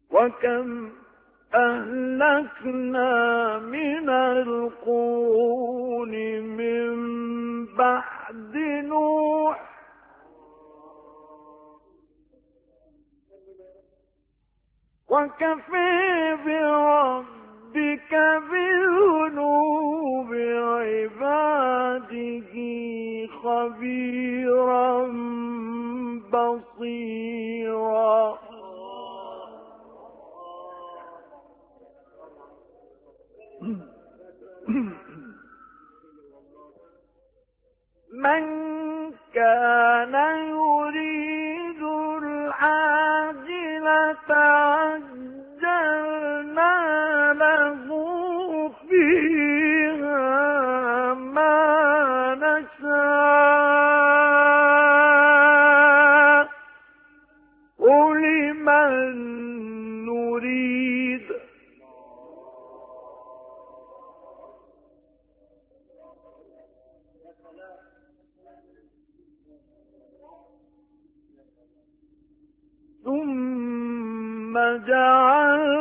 وكم أهلكنا من القرون من بعد نوح وكفى بربك بذنوب عباده خبيرا بصيرا. من كان يريد العاجلة عجلنا له فيها ما نشاء لمن نريد ثم جعلنا